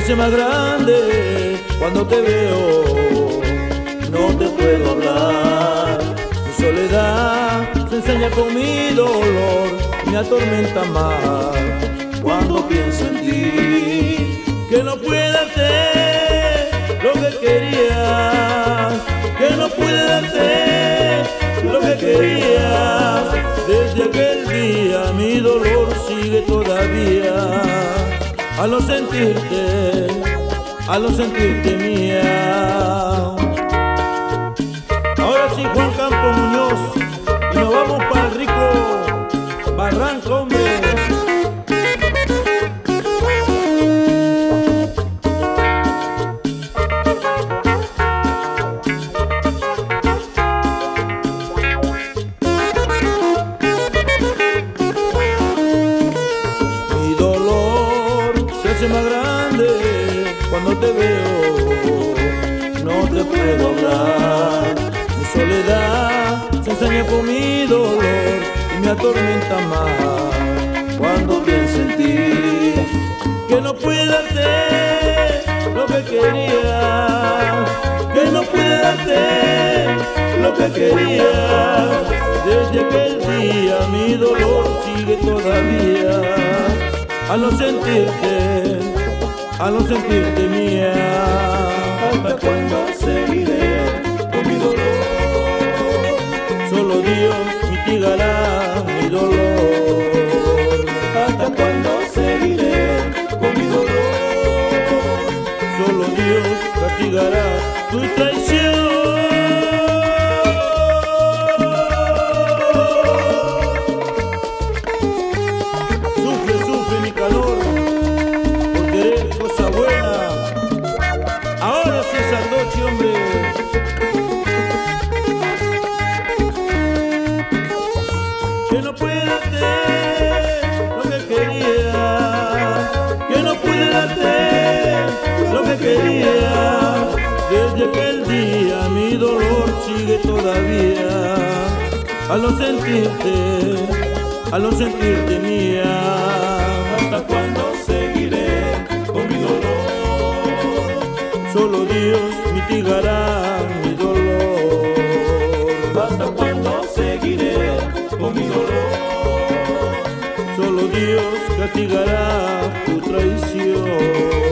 hace más grande cuando te veo. No te puedo hablar, mi soledad se ensaña con mi dolor, me atormenta más cuando pienso en ti. Que no pude darte lo que querías, que no pude darte lo que querías. Desde aquel día mi dolor sigue todavía, al no sentirte mía. Ahora sí, Juan Campo Muñoz, y nos vamos para el rico Barranco, hombre. Mi dolor se hace más grande cuando te veo, no te puedo hablar. Mi soledad se ensaña con mi dolor y me atormenta más cuando pienso en ti. Que no pude darte lo que quería, que no pude darte lo que quería. Desde aquel día mi dolor sigue todavía, al no sentirte mía. ¿Hasta cuándo seguiré con mi dolor? Solo Dios mitigará mi dolor. ¿Hasta cuándo seguiré con mi dolor? Solo Dios castigará tu traición. Sufre mi calor por querer cosa buena. Ahora sí es anoche, hombre. Que no pude darte lo que quería, que no pude darte lo que quería. Desde aquel día mi dolor sigue todavía, al no sentirte mía. ¿Hasta cuándo seguiré con mi dolor? Solo Dios mitigará mi dolor. ¿Hasta cuándo seguiré con mi dolor? Solo Dios castigará tu traición.